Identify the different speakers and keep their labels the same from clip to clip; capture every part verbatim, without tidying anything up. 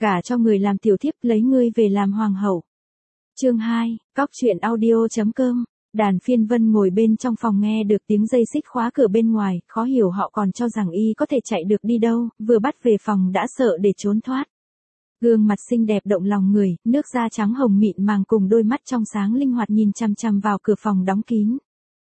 Speaker 1: Gả cho người làm tiểu thiếp, lấy ngươi về làm hoàng hậu. Chương hai, cóc truyện audio.com. Đàn Phiên Vân ngồi bên trong phòng nghe được tiếng dây xích khóa cửa bên ngoài, khó hiểu họ còn cho rằng y có thể chạy được đi đâu, vừa bắt về phòng đã sợ để trốn thoát. Gương mặt xinh đẹp động lòng người, nước da trắng hồng mịn màng cùng đôi mắt trong sáng linh hoạt nhìn chằm chằm vào cửa phòng đóng kín.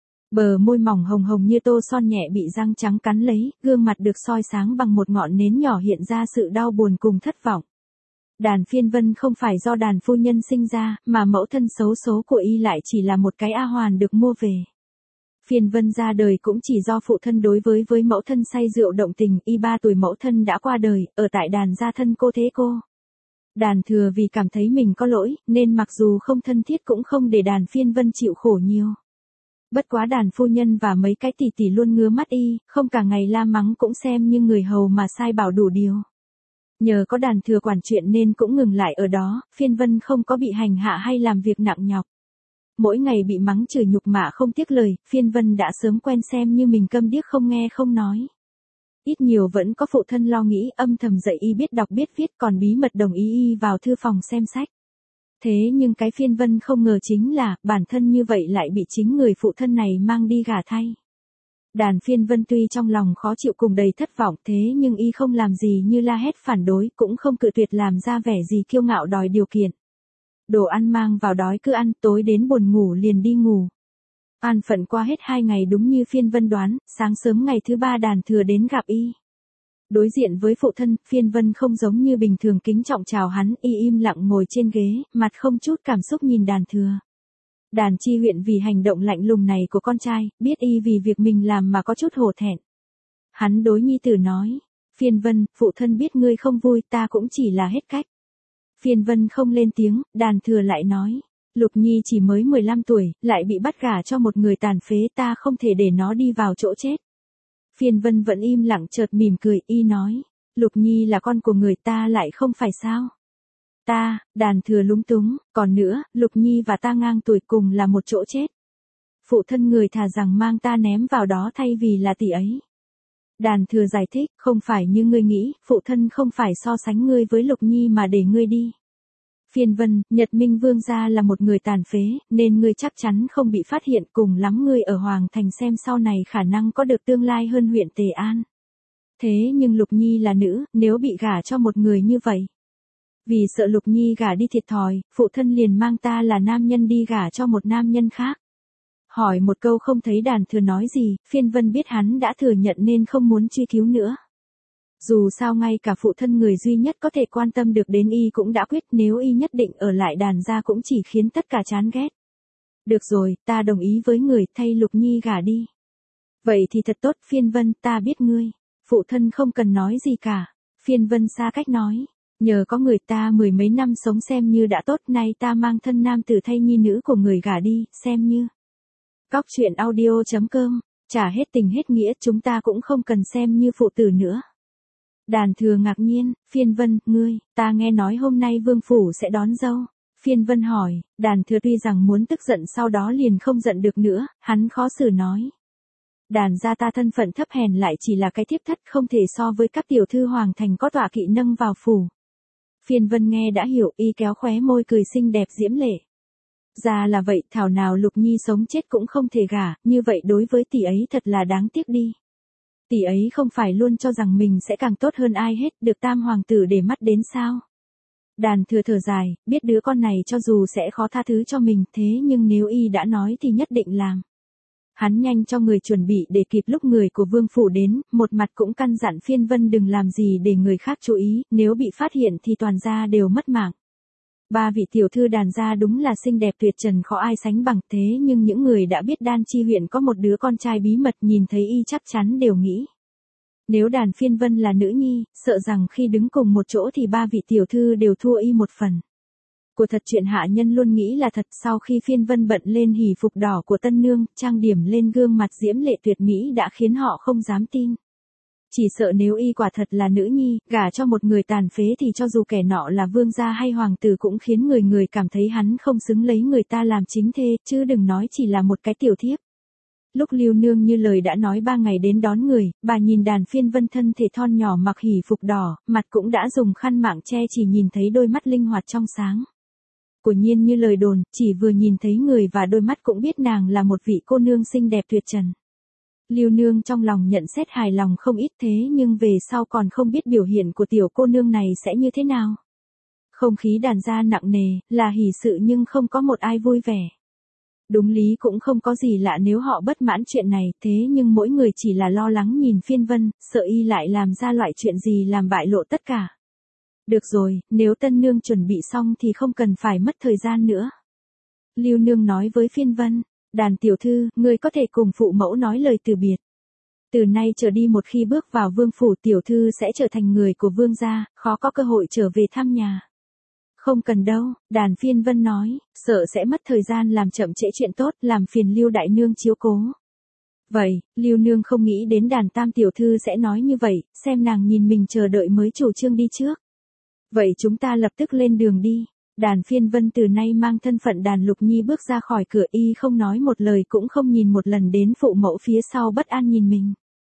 Speaker 1: Bờ môi mỏng hồng hồng như tô son nhẹ bị răng trắng cắn lấy, gương mặt được soi sáng bằng một ngọn nến nhỏ hiện ra sự đau buồn cùng thất vọng. Đàn Phiên Vân không phải do đàn phu nhân sinh ra, mà mẫu thân xấu số của y lại chỉ là một cái A Hoàn được mua về. Phiên Vân ra đời cũng chỉ do phụ thân đối với với mẫu thân say rượu động tình, y ba tuổi mẫu thân đã qua đời, ở tại đàn gia thân cô thế cô. Đàn Thừa vì cảm thấy mình có lỗi, nên mặc dù không thân thiết cũng không để đàn Phiên Vân chịu khổ nhiều. Bất quá đàn phu nhân và mấy cái tỷ tỷ luôn ngứa mắt y, không cả ngày la mắng cũng xem như người hầu mà sai bảo đủ điều. Nhờ có Đàn Thừa quản chuyện nên cũng ngừng lại ở đó, Phiên Vân không có bị hành hạ hay làm việc nặng nhọc. Mỗi ngày bị mắng chửi nhục mạ không tiếc lời, Phiên Vân đã sớm quen xem như mình câm điếc không nghe không nói. Ít nhiều vẫn có phụ thân lo nghĩ, âm thầm dạy y biết đọc biết viết, còn bí mật đồng ý y vào thư phòng xem sách. Thế nhưng cái Phiên Vân không ngờ chính là, bản thân như vậy lại bị chính người phụ thân này mang đi gả thay. Đàn Phiên Vân tuy trong lòng khó chịu cùng đầy thất vọng, thế nhưng y không làm gì như la hét phản đối, cũng không cự tuyệt làm ra vẻ gì kiêu ngạo đòi điều kiện. Đồ ăn mang vào đói cứ ăn, tối đến buồn ngủ liền đi ngủ. An phận qua hết hai ngày đúng như Phiên Vân đoán, sáng sớm ngày thứ ba Đàn Thừa đến gặp y. Đối diện với phụ thân, Phiên Vân không giống như bình thường kính trọng chào hắn, y im lặng ngồi trên ghế, mặt không chút cảm xúc nhìn Đàn Thừa. Đàn Chi huyện vì hành động lạnh lùng này của con trai, biết y vì việc mình làm mà có chút hổ thẹn. Hắn đối nhi tử nói, Phiên Vân, phụ thân biết ngươi không vui, ta cũng chỉ là hết cách. Phiên Vân không lên tiếng, Đàn Thừa lại nói, Lục Nhi chỉ mới mười lăm tuổi, lại bị bắt gả cho một người tàn phế, ta không thể để nó đi vào chỗ chết. Phiên Vân vẫn im lặng chợt mỉm cười, y nói, Lục Nhi là con của người ta lại không phải sao. Ta, Đàn Thừa lúng túng, còn nữa, Lục Nhi và ta ngang tuổi cùng là một chỗ chết. Phụ thân người thà rằng mang ta ném vào đó thay vì là tỷ ấy. Đàn Thừa giải thích, không phải như ngươi nghĩ, phụ thân không phải so sánh ngươi với Lục Nhi mà để ngươi đi. Phiên Vân, Nhật Minh Vương gia là một người tàn phế, nên ngươi chắc chắn không bị phát hiện, cùng lắm ngươi ở Hoàng Thành xem sau này khả năng có được tương lai hơn huyện Tề An. Thế nhưng Lục Nhi là nữ, nếu bị gả cho một người như vậy. Vì sợ Lục Nhi gả đi thiệt thòi, phụ thân liền mang ta là nam nhân đi gả cho một nam nhân khác. Hỏi một câu không thấy Đàn Thừa nói gì, Phiên Vân biết hắn đã thừa nhận nên không muốn truy cứu nữa. Dù sao ngay cả phụ thân người duy nhất có thể quan tâm được đến y cũng đã quyết, nếu y nhất định ở lại Đàn gia cũng chỉ khiến tất cả chán ghét. Được rồi, ta đồng ý với người, thay Lục Nhi gả đi. Vậy thì thật tốt, Phiên Vân, ta biết ngươi. Phụ thân không cần nói gì cả. Phiên Vân xa cách nói. Nhờ có người ta mười mấy năm sống xem như đã tốt, nay ta mang thân nam tử thay nhi nữ của người gả đi, xem như. Cóc truyện audio.com, trả hết tình hết nghĩa, chúng ta cũng không cần xem như phụ tử nữa. Đàn Thừa ngạc nhiên, Phiên Vân, ngươi, ta nghe nói hôm nay vương phủ sẽ đón dâu. Phiên Vân hỏi, Đàn Thừa tuy rằng muốn tức giận sau đó liền không giận được nữa, hắn khó xử nói. Đàn gia ta thân phận thấp hèn lại chỉ là cái thiếp thất, không thể so với các tiểu thư Hoàng Thành có tọa kỵ nâng vào phủ. Phiên Vân nghe đã hiểu, y kéo khóe môi cười xinh đẹp diễm lệ. Ra là vậy, thảo nào Lục Nhi sống chết cũng không thể gả, như vậy đối với tỷ ấy thật là đáng tiếc đi. Tỷ ấy không phải luôn cho rằng mình sẽ càng tốt hơn ai hết, được tam hoàng tử để mắt đến sao. Đàn Thừa thở dài, biết đứa con này cho dù sẽ khó tha thứ cho mình, thế nhưng nếu y đã nói thì nhất định làm. Hắn nhanh cho người chuẩn bị để kịp lúc người của vương phủ đến, một mặt cũng căn dặn Phiên Vân đừng làm gì để người khác chú ý, nếu bị phát hiện thì toàn gia đều mất mạng. Ba vị tiểu thư Đàn gia đúng là xinh đẹp tuyệt trần khó ai sánh bằng, thế nhưng những người đã biết Đan Chi huyện có một đứa con trai bí mật nhìn thấy y chắc chắn đều nghĩ. Nếu Đàn Phiên Vân là nữ nhi, sợ rằng khi đứng cùng một chỗ thì ba vị tiểu thư đều thua y một phần. Của thật chuyện hạ nhân luôn nghĩ là thật, sau khi Phiên Vân bận lên hỉ phục đỏ của tân nương, trang điểm lên gương mặt diễm lệ tuyệt mỹ đã khiến họ không dám tin. Chỉ sợ nếu y quả thật là nữ nhi, gả cho một người tàn phế thì cho dù kẻ nọ là vương gia hay hoàng tử cũng khiến người người cảm thấy hắn không xứng lấy người ta làm chính thê, chứ đừng nói chỉ là một cái tiểu thiếp. Lúc Lưu Nương như lời đã nói ba ngày đến đón người, bà nhìn Đàn Phiên Vân thân thể thon nhỏ mặc hỉ phục đỏ, mặt cũng đã dùng khăn mảng che, chỉ nhìn thấy đôi mắt linh hoạt trong sáng. Quả nhiên như lời đồn, chỉ vừa nhìn thấy người và đôi mắt cũng biết nàng là một vị cô nương xinh đẹp tuyệt trần. Lưu Nương trong lòng nhận xét hài lòng không ít, thế nhưng về sau còn không biết biểu hiện của tiểu cô nương này sẽ như thế nào. Không khí Đàn gia nặng nề, là hỷ sự nhưng không có một ai vui vẻ. Đúng lý cũng không có gì lạ nếu họ bất mãn chuyện này, thế nhưng mỗi người chỉ là lo lắng nhìn Phiên Vân, sợ y lại làm ra loại chuyện gì làm bại lộ tất cả. Được rồi, nếu tân nương chuẩn bị xong thì không cần phải mất thời gian nữa. Lưu Nương nói với Phiên Vân, Đàn tiểu thư, ngươi có thể cùng phụ mẫu nói lời từ biệt. Từ nay trở đi một khi bước vào vương phủ tiểu thư sẽ trở thành người của vương gia, khó có cơ hội trở về thăm nhà. Không cần đâu, Đàn Phiên Vân nói, sợ sẽ mất thời gian làm chậm trễ chuyện tốt, làm phiền Lưu đại nương chiếu cố. Vậy, Lưu Nương không nghĩ đến Đàn tam tiểu thư sẽ nói như vậy, xem nàng nhìn mình chờ đợi mới chủ trương đi trước. Vậy chúng ta lập tức lên đường đi. Đàn Phiên Vân từ nay mang thân phận Đàn Lục Nhi bước ra khỏi cửa, y không nói một lời cũng không nhìn một lần đến phụ mẫu phía sau bất an nhìn mình.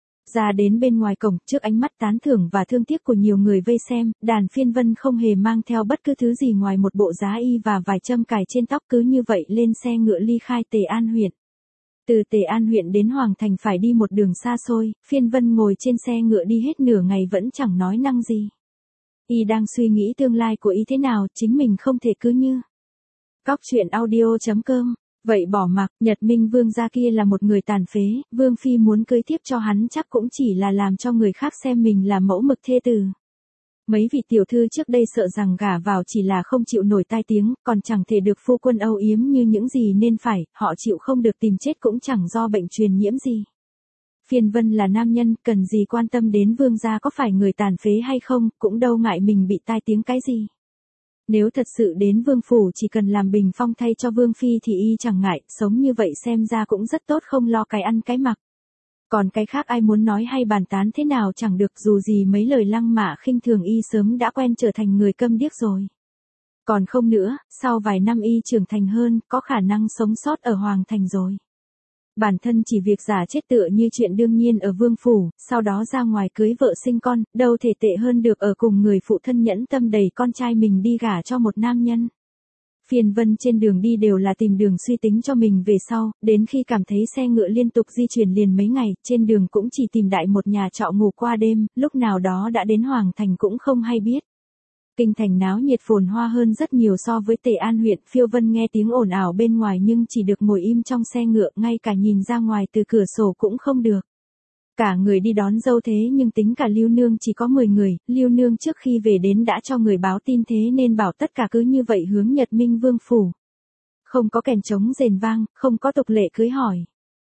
Speaker 1: Ra đến bên ngoài cổng, trước ánh mắt tán thưởng và thương tiếc của nhiều người vây xem, Đàn Phiên Vân không hề mang theo bất cứ thứ gì ngoài một bộ giá y và vài châm cài trên tóc, cứ như vậy lên xe ngựa ly khai Tề An huyện. Từ Tề An huyện đến Hoàng Thành phải đi một đường xa xôi, Phiên Vân ngồi trên xe ngựa đi hết nửa ngày vẫn chẳng nói năng gì. Y đang suy nghĩ tương lai của y thế nào, chính mình không thể cứ như. Cóc truyện audio chấm com. Vậy bỏ mặc, Nhật Minh Vương gia kia là một người tàn phế, Vương Phi muốn cưới tiếp cho hắn chắc cũng chỉ là làm cho người khác xem mình là mẫu mực thê tử. Mấy vị tiểu thư trước đây sợ rằng gả vào chỉ là không chịu nổi tai tiếng, còn chẳng thể được phu quân âu yếm như những gì nên phải, họ chịu không được tìm chết cũng chẳng do bệnh truyền nhiễm gì. Phiên Vân là nam nhân, cần gì quan tâm đến vương gia có phải người tàn phế hay không, cũng đâu ngại mình bị tai tiếng cái gì. Nếu thật sự đến vương phủ chỉ cần làm bình phong thay cho vương phi thì y chẳng ngại, sống như vậy xem ra cũng rất tốt, không lo cái ăn cái mặc. Còn cái khác ai muốn nói hay bàn tán thế nào chẳng được, dù gì mấy lời lăng mạ khinh thường y sớm đã quen trở thành người câm điếc rồi. Còn không nữa, sau vài năm y trưởng thành hơn, có khả năng sống sót ở Hoàng Thành rồi. Bản thân chỉ việc giả chết tựa như chuyện đương nhiên ở vương phủ, sau đó ra ngoài cưới vợ sinh con, đâu thể tệ hơn được ở cùng người phụ thân nhẫn tâm đẩy con trai mình đi gả cho một nam nhân. Phiên Vân trên đường đi đều là tìm đường suy tính cho mình về sau, đến khi cảm thấy xe ngựa liên tục di chuyển liền mấy ngày, trên đường cũng chỉ tìm đại một nhà trọ ngủ qua đêm, lúc nào đó đã đến Hoàng Thành cũng không hay biết. Kinh thành náo nhiệt phồn hoa hơn rất nhiều so với Tề An huyện, Phiêu Vân nghe tiếng ồn ào bên ngoài nhưng chỉ được ngồi im trong xe ngựa, ngay cả nhìn ra ngoài từ cửa sổ cũng không được. Cả người đi đón dâu thế nhưng tính cả Lưu Nương chỉ có mười người, Lưu Nương trước khi về đến đã cho người báo tin thế nên bảo tất cả cứ như vậy hướng Nhật Minh Vương phủ. Không có kèn trống rền vang, không có tục lệ cưới hỏi.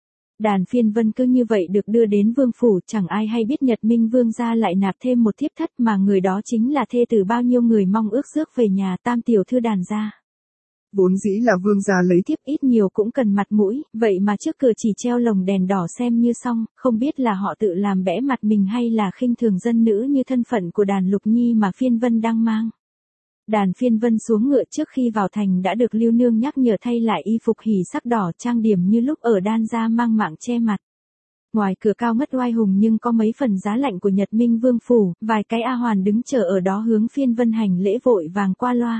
Speaker 1: Đàn Phiên Vân cứ như vậy được đưa đến vương phủ, chẳng ai hay biết Nhật Minh Vương gia lại nạp thêm một thiếp thất mà người đó chính là thê tử bao nhiêu người mong ước rước về nhà, tam tiểu thư Đàn gia.
Speaker 2: Vốn dĩ là vương gia lấy
Speaker 1: Thiếp ít nhiều cũng cần mặt mũi, vậy mà trước cửa chỉ treo lồng đèn đỏ xem như xong, không biết là họ tự làm bẽ mặt mình hay là khinh thường dân nữ như thân phận của Đàn Lục Nhi mà Phiên Vân đang mang. Đàn Phiên Vân xuống ngựa trước khi vào thành đã được Lưu Nương nhắc nhở thay lại y phục hỉ sắc đỏ trang điểm như lúc ở Đan gia, mang mạng che mặt. Ngoài cửa cao ngất oai hùng nhưng có mấy phần giá lạnh của Nhật Minh Vương phủ, vài cái A hoàn đứng chờ ở đó hướng Phiên Vân hành lễ vội vàng qua loa.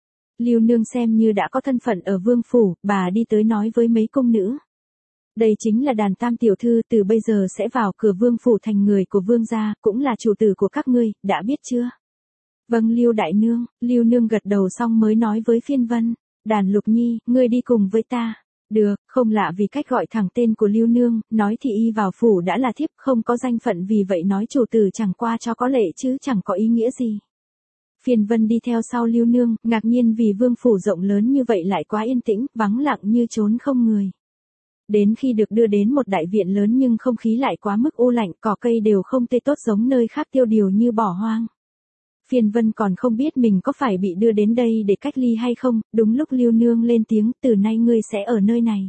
Speaker 1: Lưu Nương xem như đã có thân phận ở vương phủ, bà đi tới nói với mấy cung nữ. Đây chính là Đàn tam tiểu thư, từ bây giờ sẽ vào cửa vương phủ thành người của vương gia, cũng là chủ tử của các ngươi, đã biết chưa? Vâng Lưu đại nương, Lưu Nương gật đầu xong mới nói với Phiên Vân, Đàn Lục Nhi, ngươi đi cùng với ta. Được, không lạ vì cách gọi thẳng tên của Lưu Nương, nói thì y vào phủ đã là thiếp, không có danh phận vì vậy nói chủ tử chẳng qua cho có lệ chứ chẳng có ý nghĩa gì. Phiên Vân đi theo sau Lưu Nương, ngạc nhiên vì vương phủ rộng lớn như vậy lại quá yên tĩnh, vắng lặng như trốn không người. Đến khi được đưa đến một đại viện lớn nhưng không khí lại quá mức u lạnh, cỏ cây đều không tươi tốt giống nơi khác tiêu điều như bỏ hoang. Phiên Vân còn không biết mình có phải bị đưa đến đây để cách ly hay không, đúng lúc Lưu Nương lên tiếng, từ nay ngươi sẽ ở nơi này.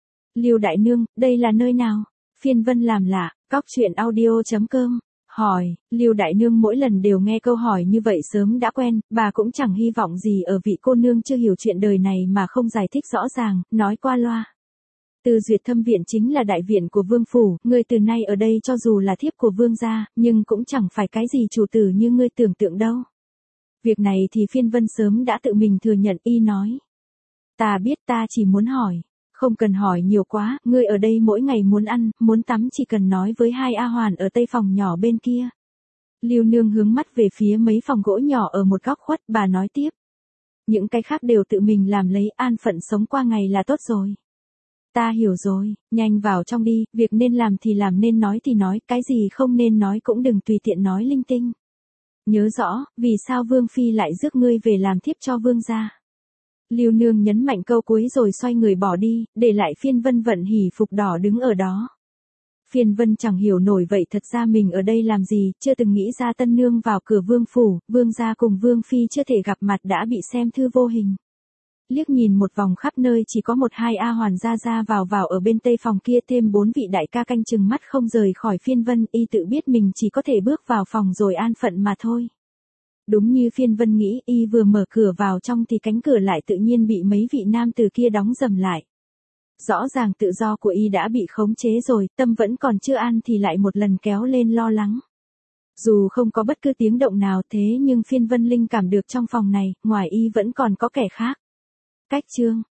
Speaker 1: Lưu đại nương, đây là nơi nào? Phiên Vân làm lạ, cóc truyện audio chấm com. Hỏi, Lưu đại nương mỗi lần đều nghe câu hỏi như vậy sớm đã quen, bà cũng chẳng hy vọng gì ở vị cô nương chưa hiểu chuyện đời này mà không giải thích rõ ràng, nói qua loa. Tư Duyệt Thâm viện chính là đại viện của vương phủ, ngươi từ nay ở đây cho dù là thiếp của vương gia, nhưng cũng chẳng phải cái gì chủ tử như ngươi tưởng tượng đâu. Việc này thì Phiên Vân sớm đã tự mình thừa nhận, y nói. Ta biết, ta chỉ muốn hỏi. Không cần hỏi nhiều quá, ngươi ở đây mỗi ngày muốn ăn, muốn tắm chỉ cần nói với hai A Hoàn ở tây phòng nhỏ bên kia. Lưu Nương hướng mắt về phía mấy phòng gỗ nhỏ ở một góc khuất, bà nói tiếp. Những cái khác đều tự mình làm lấy, an phận sống qua ngày là tốt rồi. Ta hiểu rồi, nhanh vào trong đi, việc nên làm thì làm, nên nói thì nói, cái gì không nên nói cũng đừng tùy tiện nói linh tinh. Nhớ rõ, vì sao Vương Phi lại rước ngươi về làm thiếp cho Vương gia. Lưu Nương nhấn mạnh câu cuối rồi xoay người bỏ đi, để lại Phiên Vân vận hỉ phục đỏ đứng ở đó. Phiên Vân chẳng hiểu nổi vậy thật ra mình ở đây làm gì, chưa từng nghĩ ra tân nương vào cửa vương phủ, vương gia cùng Vương Phi chưa thể gặp mặt đã bị xem thư vô hình. Liếc nhìn một vòng khắp nơi chỉ có một hai A Hoàn ra ra vào vào ở bên tây phòng kia, thêm bốn vị đại ca canh chừng mắt không rời khỏi Phiên Vân, y tự biết mình chỉ có thể bước vào phòng rồi an phận mà thôi. Đúng như Phiên Vân nghĩ, y vừa mở cửa vào trong thì cánh cửa lại tự nhiên bị mấy vị nam từ kia đóng dầm lại. Rõ ràng tự do của y đã bị khống chế rồi, tâm vẫn còn chưa an thì lại một lần kéo lên lo lắng. Dù không có bất cứ tiếng động nào thế nhưng Phiên Vân linh cảm được trong phòng này, ngoài y vẫn còn có kẻ khác. Cách chương